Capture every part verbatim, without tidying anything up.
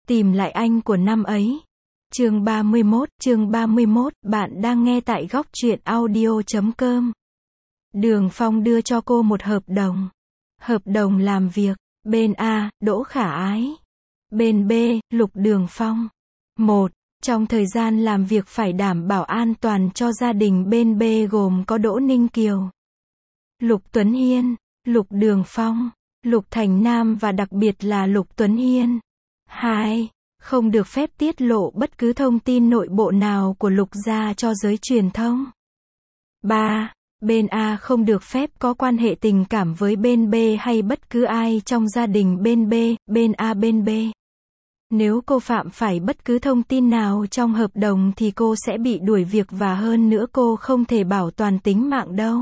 Tìm lại anh của năm ấy. Chương ba mươi mốt, chương ba mươi mốt, bạn đang nghe tại góc truyện audio chấm com. Đường Phong đưa cho cô một hợp đồng. Hợp đồng làm việc. Bên A, Đỗ Khả Ái. Bên B, Lục Đường Phong. một. Trong thời gian làm việc phải đảm bảo an toàn cho gia đình bên B gồm có Đỗ Ninh Kiều, Lục Tuấn Hiên, Lục Đường Phong, Lục Thành Nam và đặc biệt là Lục Tuấn Hiên. hai. Không được phép tiết lộ bất cứ thông tin nội bộ nào của Lục gia cho giới truyền thông. ba. Bên A không được phép có quan hệ tình cảm với bên B hay bất cứ ai trong gia đình bên B, bên A bên B. Nếu cô phạm phải bất cứ thông tin nào trong hợp đồng thì cô sẽ bị đuổi việc và hơn nữa cô không thể bảo toàn tính mạng đâu.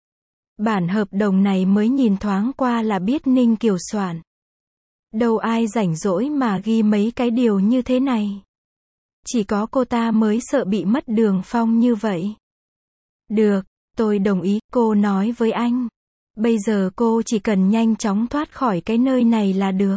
Bản hợp đồng này mới nhìn thoáng qua là biết Ninh Kiều soạn. Đâu ai rảnh rỗi mà ghi mấy cái điều như thế này. Chỉ có cô ta mới sợ bị mất Đường Phong như vậy. Được, tôi đồng ý, cô nói với anh. Bây giờ cô chỉ cần nhanh chóng thoát khỏi cái nơi này là được.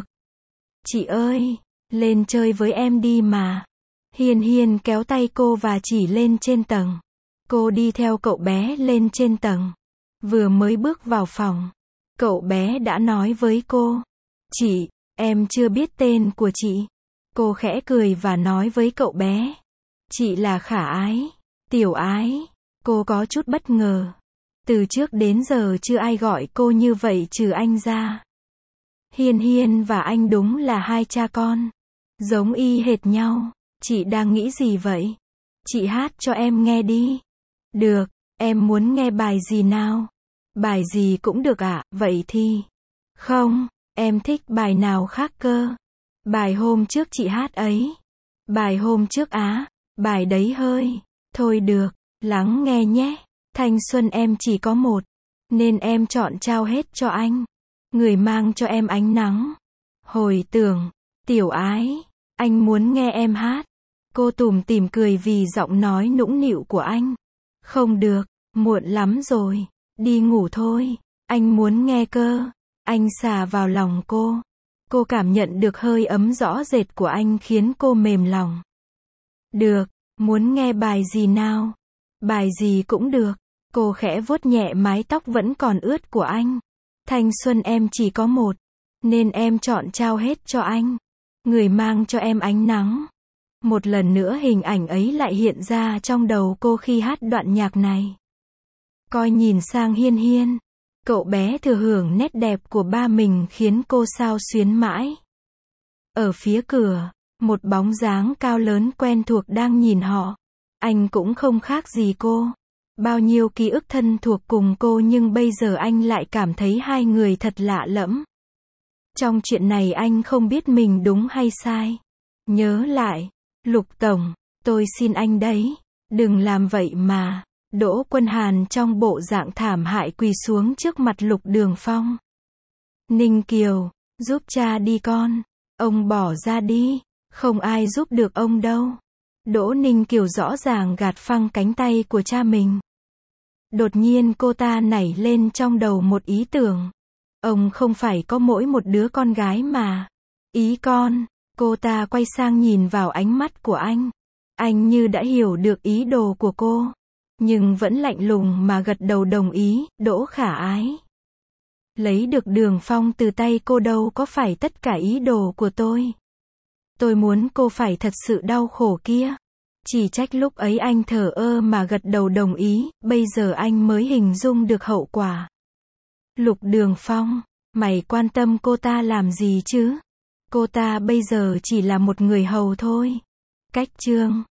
Chị ơi, lên chơi với em đi mà. Hiên Hiên kéo tay cô và chỉ lên trên tầng. Cô đi theo cậu bé lên trên tầng. Vừa mới bước vào phòng, cậu bé đã nói với cô. Chị, em chưa biết tên của chị. Cô khẽ cười và nói với cậu bé. Chị là Khả Ái, Tiểu Ái. Cô có chút bất ngờ. Từ trước đến giờ chưa ai gọi cô như vậy trừ anh ra. Hiên Hiên và anh đúng là hai cha con. Giống y hệt nhau. Chị đang nghĩ gì vậy? Chị hát cho em nghe đi. Được, em muốn nghe bài gì nào? Bài gì cũng được ạ, à, vậy thì. Không, em thích bài nào khác cơ. Bài hôm trước chị hát ấy. Bài hôm trước á, bài đấy hơi. Thôi được, lắng nghe nhé. Thanh xuân em chỉ có một, nên em chọn trao hết cho anh. Người mang cho em ánh nắng. Hồi tưởng, Tiểu Ái, anh muốn nghe em hát. Cô tủm tỉm cười vì giọng nói nũng nịu của anh. Không được, muộn lắm rồi, đi ngủ thôi, anh muốn nghe cơ. Anh xà vào lòng cô. Cô cảm nhận được hơi ấm rõ rệt của anh khiến cô mềm lòng. Được, muốn nghe bài gì nào? Bài gì cũng được. Cô khẽ vuốt nhẹ mái tóc vẫn còn ướt của anh. Thanh xuân em chỉ có một, nên em chọn trao hết cho anh. Người mang cho em ánh nắng. Một lần nữa hình ảnh ấy lại hiện ra trong đầu cô khi hát đoạn nhạc này. Coi nhìn sang Hiên Hiên. Cậu bé thừa hưởng nét đẹp của ba mình khiến cô xao xuyến mãi. Ở phía cửa, một bóng dáng cao lớn quen thuộc đang nhìn họ. Anh cũng không khác gì cô. Bao nhiêu ký ức thân thuộc cùng cô nhưng bây giờ anh lại cảm thấy hai người thật lạ lẫm. Trong chuyện này anh không biết mình đúng hay sai. Nhớ lại, Lục Tổng, tôi xin anh đấy. Đừng làm vậy mà. Đỗ Quân Hàn trong bộ dạng thảm hại quỳ xuống trước mặt Lục Đường Phong. Ninh Kiều, giúp cha đi con. Ông bỏ ra đi. Không ai giúp được ông đâu. Đỗ Ninh Kiều rõ ràng gạt phăng cánh tay của cha mình. Đột nhiên cô ta nảy lên trong đầu một ý tưởng. Ông không phải có mỗi một đứa con gái mà. Ý con. Cô ta quay sang nhìn vào ánh mắt của anh. Anh như đã hiểu được ý đồ của cô. Nhưng vẫn lạnh lùng mà gật đầu đồng ý. Đỗ Khả Ái. Lấy được Đường Phong từ tay cô đâu có phải tất cả ý đồ của tôi. Tôi muốn cô phải thật sự đau khổ kia. Chỉ trách lúc ấy anh thờ ơ mà gật đầu đồng ý, bây giờ anh mới hình dung được hậu quả. Lục Đường Phong, mày quan tâm cô ta làm gì chứ? Cô ta bây giờ chỉ là một người hầu thôi. Cách chương